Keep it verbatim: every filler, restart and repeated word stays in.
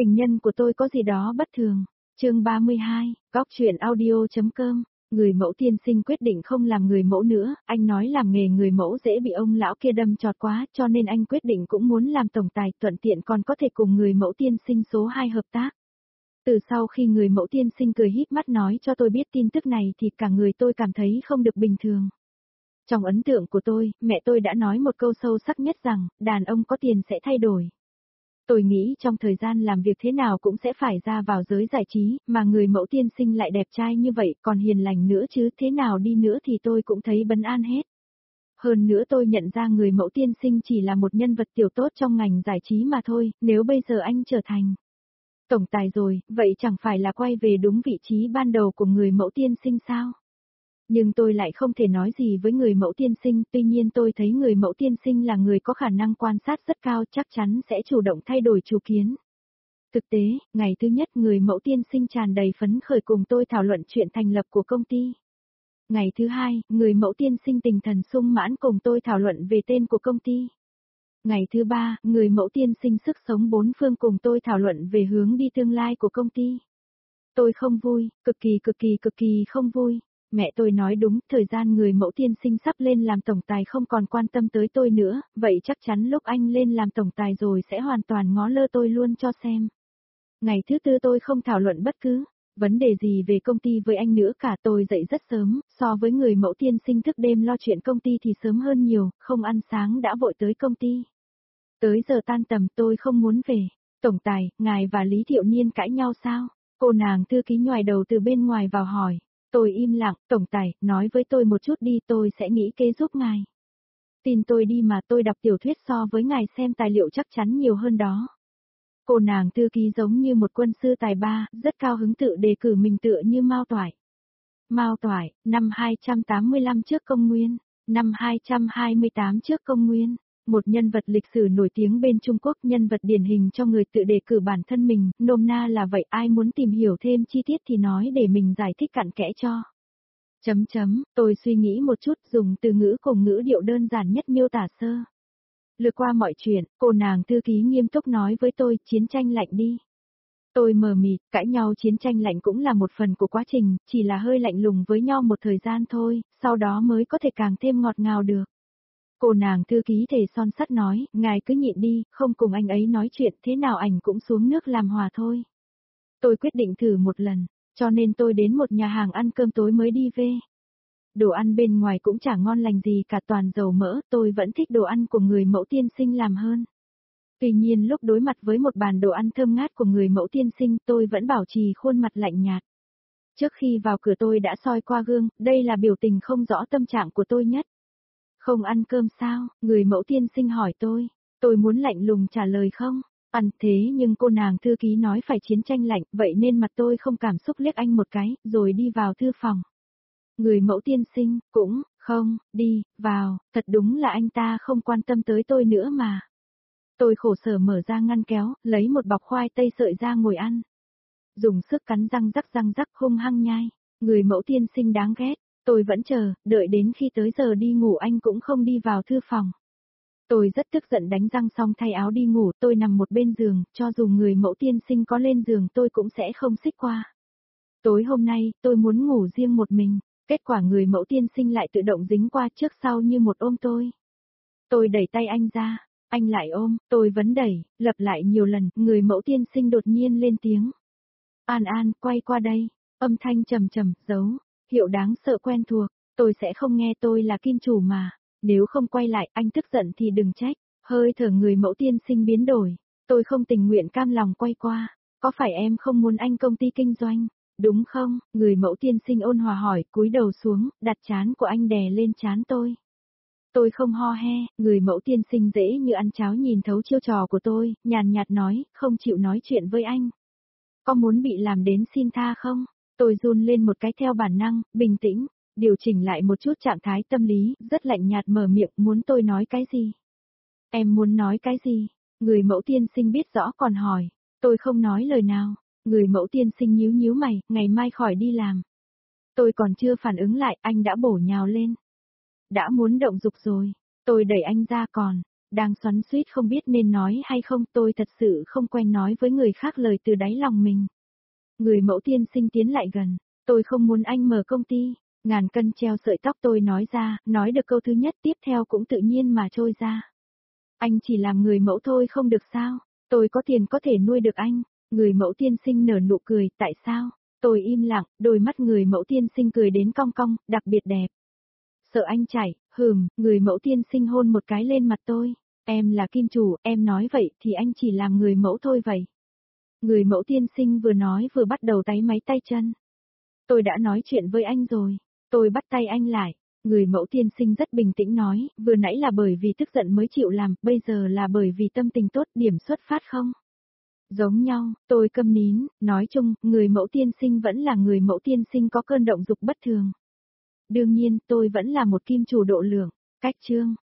Tình nhân của tôi có gì đó bất thường. Chương ba mươi hai, góc truyện audio.com. Người mẫu tiên sinh quyết định không làm người mẫu nữa, anh nói làm nghề người mẫu dễ bị ông lão kia đâm chọt quá, cho nên anh quyết định cũng muốn làm tổng tài, thuận tiện còn có thể cùng người mẫu tiên sinh số hai hợp tác. Từ sau khi người mẫu tiên sinh cười híp mắt nói cho tôi biết tin tức này thì cả người tôi cảm thấy không được bình thường. Trong ấn tượng của tôi, mẹ tôi đã nói một câu sâu sắc nhất rằng, đàn ông có tiền sẽ thay đổi. Tôi nghĩ trong thời gian làm việc thế nào cũng sẽ phải ra vào giới giải trí, mà người mẫu tiên sinh lại đẹp trai như vậy, còn hiền lành nữa chứ, thế nào đi nữa thì tôi cũng thấy bấn an hết. Hơn nữa tôi nhận ra người mẫu tiên sinh chỉ là một nhân vật tiểu tốt trong ngành giải trí mà thôi, nếu bây giờ anh trở thành tổng tài rồi, vậy chẳng phải là quay về đúng vị trí ban đầu của người mẫu tiên sinh sao? Nhưng tôi lại không thể nói gì với người mẫu tiên sinh, tuy nhiên tôi thấy người mẫu tiên sinh là người có khả năng quan sát rất cao, chắc chắn sẽ chủ động thay đổi chủ kiến. Thực tế, ngày thứ nhất người mẫu tiên sinh tràn đầy phấn khởi cùng tôi thảo luận chuyện thành lập của công ty. Ngày thứ hai, người mẫu tiên sinh tinh thần sung mãn cùng tôi thảo luận về tên của công ty. Ngày thứ ba, người mẫu tiên sinh sức sống bốn phương cùng tôi thảo luận về hướng đi tương lai của công ty. Tôi không vui, cực kỳ cực kỳ cực kỳ không vui. Mẹ tôi nói đúng, thời gian người mẫu tiên sinh sắp lên làm tổng tài không còn quan tâm tới tôi nữa, vậy chắc chắn lúc anh lên làm tổng tài rồi sẽ hoàn toàn ngó lơ tôi luôn cho xem. Ngày thứ tư tôi không thảo luận bất cứ vấn đề gì về công ty với anh nữa cả, tôi dậy rất sớm, so với người mẫu tiên sinh thức đêm lo chuyện công ty thì sớm hơn nhiều, không ăn sáng đã vội tới công ty. Tới giờ tan tầm tôi không muốn về. Tổng tài, ngài và Lý Thiệu Niên cãi nhau sao? Cô nàng thư ký nhoài đầu từ bên ngoài vào hỏi. Tôi im lặng, tổng tài, nói với tôi một chút đi, tôi sẽ nghĩ kế giúp ngài. Tin tôi đi mà, tôi đọc tiểu thuyết so với ngài xem tài liệu chắc chắn nhiều hơn đó. Cô nàng thư ký giống như một quân sư tài ba, rất cao hứng tự đề cử mình tựa như Mao Toại. Mao Toại, năm hai trăm tám mươi lăm trước công nguyên, năm hai trăm hai mươi tám trước công nguyên. Một nhân vật lịch sử nổi tiếng bên Trung Quốc, nhân vật điển hình cho người tự đề cử bản thân mình, nôm na là vậy, ai muốn tìm hiểu thêm chi tiết thì nói để mình giải thích cặn kẽ cho. Chấm chấm, tôi suy nghĩ một chút, dùng từ ngữ cùng ngữ điệu đơn giản nhất miêu tả sơ lược qua mọi chuyện, cô nàng thư ký nghiêm túc nói với tôi, chiến tranh lạnh đi. Tôi mờ mịt, cãi nhau chiến tranh lạnh cũng là một phần của quá trình, chỉ là hơi lạnh lùng với nhau một thời gian thôi, sau đó mới có thể càng thêm ngọt ngào được. Cô nàng thư ký thể son sắt nói, ngài cứ nhịn đi, không cùng anh ấy nói chuyện, thế nào ảnh cũng xuống nước làm hòa thôi. Tôi quyết định thử một lần, cho nên tôi đến một nhà hàng ăn cơm tối mới đi về. Đồ ăn bên ngoài cũng chả ngon lành gì cả, toàn dầu mỡ, tôi vẫn thích đồ ăn của người mẫu tiên sinh làm hơn. Tuy nhiên lúc đối mặt với một bàn đồ ăn thơm ngát của người mẫu tiên sinh, tôi vẫn bảo trì khuôn mặt lạnh nhạt. Trước khi vào cửa tôi đã soi qua gương, đây là biểu tình không rõ tâm trạng của tôi nhất. Không ăn cơm sao? Người mẫu tiên sinh hỏi tôi. Tôi muốn lạnh lùng trả lời không? Ăn thế nhưng cô nàng thư ký nói phải chiến tranh lạnh, vậy nên mặt tôi không cảm xúc liếc anh một cái, rồi đi vào thư phòng. Người mẫu tiên sinh, cũng, không, đi, vào, thật đúng là anh ta không quan tâm tới tôi nữa mà. Tôi khổ sở mở ra ngăn kéo, lấy một bọc khoai tây sợi ra ngồi ăn. Dùng sức cắn răng rắc răng rắc hung hăng nhai. Người mẫu tiên sinh đáng ghét. Tôi vẫn chờ, đợi đến khi tới giờ đi ngủ anh cũng không đi vào thư phòng. Tôi rất tức giận đánh răng xong thay áo đi ngủ, tôi nằm một bên giường, cho dù người mẫu tiên sinh có lên giường tôi cũng sẽ không xích qua. Tối hôm nay, tôi muốn ngủ riêng một mình, kết quả người mẫu tiên sinh lại tự động dính qua trước sau như một ôm tôi. Tôi đẩy tay anh ra, anh lại ôm, tôi vẫn đẩy, lặp lại nhiều lần, người mẫu tiên sinh đột nhiên lên tiếng. An An, quay qua đây, âm thanh trầm trầm, giấu. Hiệu đáng sợ quen thuộc, tôi sẽ không nghe, tôi là kim chủ mà, nếu không quay lại anh tức giận thì đừng trách. Hơi thở người mẫu tiên sinh biến đổi, tôi không tình nguyện cam lòng quay qua, có phải em không muốn anh công ty kinh doanh, đúng không? Người mẫu tiên sinh ôn hòa hỏi, cúi đầu xuống, đặt trán của anh đè lên trán tôi. Tôi không ho he, người mẫu tiên sinh dễ như ăn cháo nhìn thấu chiêu trò của tôi, nhàn nhạt nói, không chịu nói chuyện với anh. Có muốn bị làm đến xin tha không? Tôi run lên một cái theo bản năng, bình tĩnh, điều chỉnh lại một chút trạng thái tâm lý, rất lạnh nhạt mở miệng, muốn tôi nói cái gì? Em muốn nói cái gì? Người mẫu tiên sinh biết rõ còn hỏi, tôi không nói lời nào, người mẫu tiên sinh nhíu nhíu mày, ngày mai khỏi đi làm. Tôi còn chưa phản ứng lại, anh đã bổ nhào lên. Đã muốn động dục rồi, tôi đẩy anh ra còn, đang xoắn xuýt không biết nên nói hay không, tôi thật sự không quen nói với người khác lời từ đáy lòng mình. Người mẫu tiên sinh tiến lại gần, tôi không muốn anh mở công ty, ngàn cân treo sợi tóc tôi nói ra, nói được câu thứ nhất tiếp theo cũng tự nhiên mà trôi ra. Anh chỉ làm người mẫu thôi không được sao, tôi có tiền có thể nuôi được anh, người mẫu tiên sinh nở nụ cười, tại sao? Tôi im lặng, đôi mắt người mẫu tiên sinh cười đến cong cong, đặc biệt đẹp. Sợ anh chảy, hừm, người mẫu tiên sinh hôn một cái lên mặt tôi, em là kim chủ, em nói vậy thì anh chỉ làm người mẫu thôi vậy. Người mẫu tiên sinh vừa nói vừa bắt đầu táy máy tay chân. Tôi đã nói chuyện với anh rồi, tôi bắt tay anh lại. Người mẫu tiên sinh rất bình tĩnh nói, vừa nãy là bởi vì tức giận mới chịu làm, bây giờ là bởi vì tâm tình tốt, điểm xuất phát không? Giống nhau, tôi câm nín, nói chung, người mẫu tiên sinh vẫn là người mẫu tiên sinh có cơn động dục bất thường. Đương nhiên, tôi vẫn là một kim chủ độ lượng. Cách chương